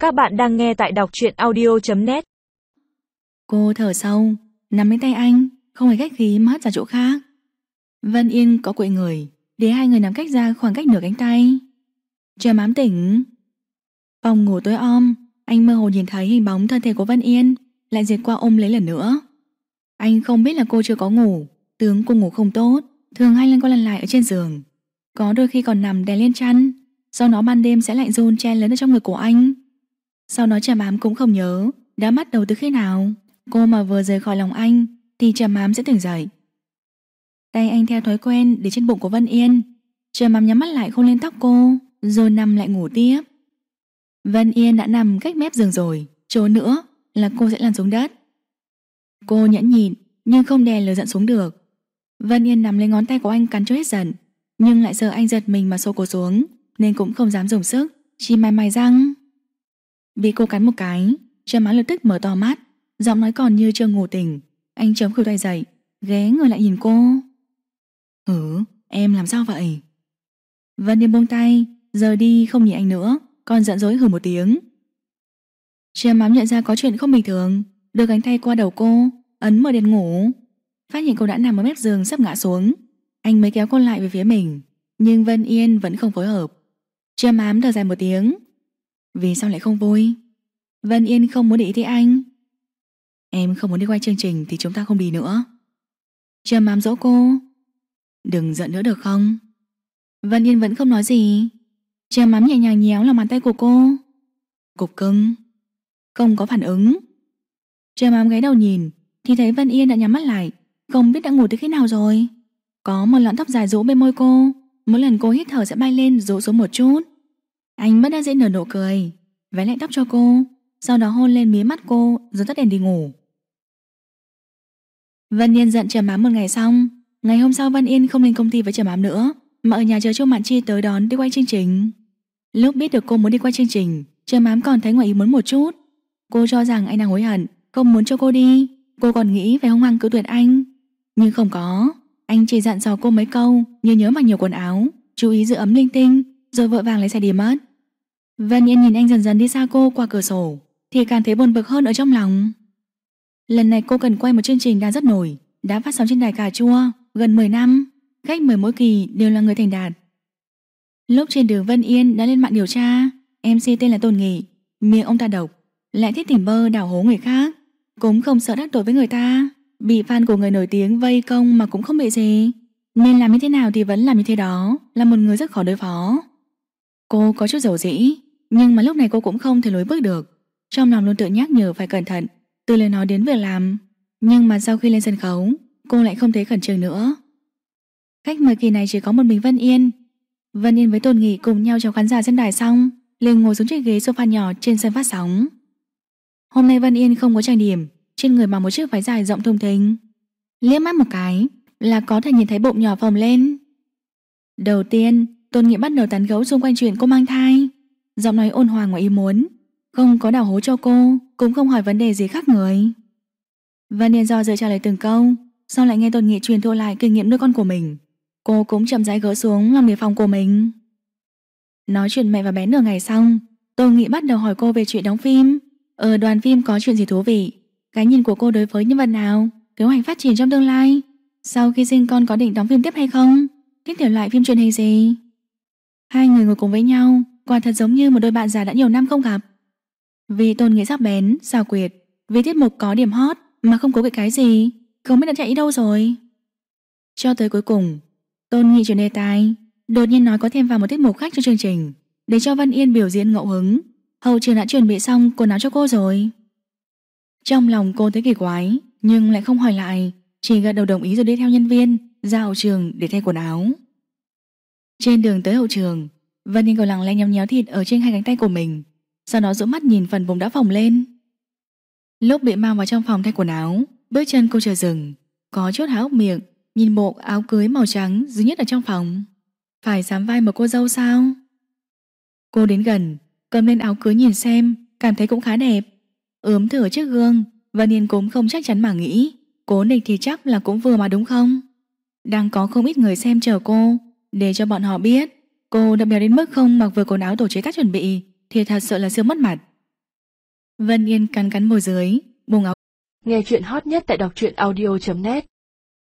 Các bạn đang nghe tại đọc truyện audio.net. Cô thở sâu, nắm lấy tay anh, không hề khách khí mà hất ra chỗ khác. Vân Yên có quậy người, để hai người nắm cách ra khoảng cách nửa cánh tay. Trầm ám tỉnh. Phòng ngủ tối om, anh mơ hồ nhìn thấy hình bóng thân thể của Vân Yên lại dệt qua ôm lấy lần nữa. Anh không biết là cô chưa có ngủ, tướng cô ngủ không tốt, thường hay lăn qua lăn lại ở trên giường. Có đôi khi còn nằm đè lên chăn, sau đó ban đêm sẽ lạnh run chen lấn ở trong người của anh. Sau đó Trầm ám cũng không nhớ đã bắt đầu từ khi nào. Cô mà vừa rời khỏi lòng anh thì Trầm ám sẽ tỉnh dậy. Tay anh theo thói quen để trên bụng của Vân Yên. Trầm ám nhắm mắt lại hôn lên tóc cô, rồi nằm lại ngủ tiếp. Vân Yên đã nằm cách mép giường rồi, chỗ nữa là cô sẽ lăn xuống đất. Cô nhẫn nhịn nhưng không đè lửa giận xuống được. Vân Yên nắm lấy ngón tay của anh cắn cho hết giận, nhưng lại sợ anh giật mình mà xô cô xuống, nên cũng không dám dùng sức, chỉ mài mài răng. Bị cô cắn một cái, Trầm ám lập tức mở to mắt, giọng nói còn như chưa ngủ tỉnh. Anh chống khuỷu tay dậy, ghé người lại nhìn cô. Em làm sao vậy? Vân Yên buông tay, rời đi không nhìn anh nữa, còn giận dỗi hừ một tiếng. Trầm ám nhận ra có chuyện không bình thường, đưa cánh tay qua đầu cô, ấn mở đèn ngủ. Phát hiện cô đã nằm ở mép giường sắp ngã xuống, anh mới kéo cô lại về phía mình, nhưng Vân Yên vẫn không phối hợp. Trầm ám thở dài một tiếng. Vì sao lại không vui? Vân Yên không muốn để ý tới anh. Em không muốn đi quay chương trình thì chúng ta không đi nữa. Trầm ám dỗ cô. Đừng giận nữa được không? Vân Yên vẫn không nói gì. Trầm ám nhẹ nhàng nhéo lòng bàn tay của cô. Cục cưng. Không có phản ứng. Trầm ám gáy đầu nhìn thì thấy Vân Yên đã nhắm mắt lại, không biết đã ngủ tới khi nào rồi. Có một lọn tóc dài rũ bên môi cô, mỗi lần cô hít thở sẽ bay lên rũ xuống một chút. Anh bất đắc dĩ nở nụ cười, vén lại tóc cho cô, sau đó hôn lên mí mắt cô rồi tắt đèn đi ngủ. Vân Yên giận Trầm ám một ngày xong, ngày hôm sau Vân Yên không lên công ty với Trầm ám nữa, mà ở nhà chờ Châu Mạn Chi tới đón đi quay chương trình. Lúc biết được cô muốn đi quay chương trình, Trầm ám còn thấy ngoài ý muốn một chút. Cô cho rằng anh đang hối hận, không muốn cho cô đi. Cô còn nghĩ phải hung hăng cự tuyệt anh, nhưng không có. Anh chỉ dặn dò cô mấy câu như nhớ mặc nhiều quần áo, chú ý giữ ấm linh tinh, rồi vội vàng lấy xe đi mất. Vân Yên nhìn anh dần dần đi xa cô qua cửa sổ thì càng thấy buồn bực hơn ở trong lòng. Lần này cô cần quay một chương trình đang rất nổi, đã phát sóng trên đài cà chua gần 10 năm, khách mời mỗi kỳ đều là người thành đạt. Lúc trên đường Vân Yên đã lên mạng điều tra, MC tên là Tôn Nghị, miệng ông ta độc, lại thích tỉnh bơ đảo hố người khác, cũng không sợ đắc tội với người ta, bị fan của người nổi tiếng vây công mà cũng không bị gì, nên làm như thế nào thì vẫn làm như thế đó, là một người rất khó đối phó. Cô có chút dầu dĩ, nhưng mà lúc này cô cũng không thể lùi bước được, trong lòng luôn tự nhắc nhở phải cẩn thận, từ lời nói đến việc làm. Nhưng mà sau khi lên sân khấu, cô lại không thấy khẩn trương nữa. Khách mời kỳ này chỉ có một mình Vân Yên. Vân Yên với Tôn Nghị cùng nhau chào khán giả sân đài xong, liền ngồi xuống chiếc ghế sofa nhỏ trên sân phát sóng. Hôm nay Vân Yên không có trang điểm, trên người mặc một chiếc váy dài rộng thùng thình. Liếc mắt một cái là có thể nhìn thấy bụng nhỏ phồng lên. Đầu tiên, Tôn Nghị bắt đầu tán gẫu xung quanh chuyện cô mang thai, giọng nói ôn hòa ngoài ý muốn, không có đào hố cho cô, cũng không hỏi vấn đề gì khác người. Vân Yên do dự trả lời từng câu, sau lại nghe Tôn Nghị truyền thụ lại kinh nghiệm nuôi con của mình. Cô cũng chậm rãi gỡ xuống lòng đề phòng của mình. Nói chuyện mẹ và bé nửa ngày xong, Tôn Nghị bắt đầu hỏi cô về chuyện đóng phim. Ở đoàn phim có chuyện gì thú vị, cái nhìn của cô đối với nhân vật nào, kế hoạch phát triển trong tương lai, sau khi sinh con có định đóng phim tiếp hay không, thích thể loại phim truyền hình gì. Hai người ngồi cùng với nhau, quả thật giống như một đôi bạn già đã nhiều năm không gặp. Vì Tôn Nghị sắc bén, xảo quyệt, vì tiết mục có điểm hot mà không có cái gì, không biết đã chạy đâu rồi. Cho tới cuối cùng, Tôn Nghị chuyển đề tài, đột nhiên nói có thêm vào một tiết mục khách cho chương trình, để cho Vân Yên biểu diễn ngẫu hứng. Hậu trường đã chuẩn bị xong quần áo cho cô rồi. Trong lòng cô thấy kỳ quái, nhưng lại không hỏi lại, chỉ gật đầu đồng ý rồi đi theo nhân viên ra hậu trường để thay quần áo. Trên đường tới hậu trường, Vân Yên còn lặng lẽ nhấm nhéo thịt ở trên hai cánh tay của mình, sau đó dỗ mắt nhìn phần vùng đã phồng lên. Lúc bị mang vào trong phòng thay quần áo, bước chân cô chợt dừng, có chút há hốc miệng, nhìn bộ áo cưới màu trắng duy nhất ở trong phòng. Phải sắm vai một cô dâu sao? Cô đến gần, cầm lên áo cưới nhìn xem, cảm thấy cũng khá đẹp. Ướm thử trước gương, Vân Yên cũng không chắc chắn mà nghĩ, cố định thì chắc là cũng vừa mà đúng không? Đang có không ít người xem chờ cô, để cho bọn họ biết cô đã béo đến mức không mặc vừa quần áo tổ chế tác chuẩn bị thì thật sự là siêu mất mặt. Vân Yên cắn cắn môi dưới, buông áo. Nghe chuyện hot nhất tại đọc truyện audio.net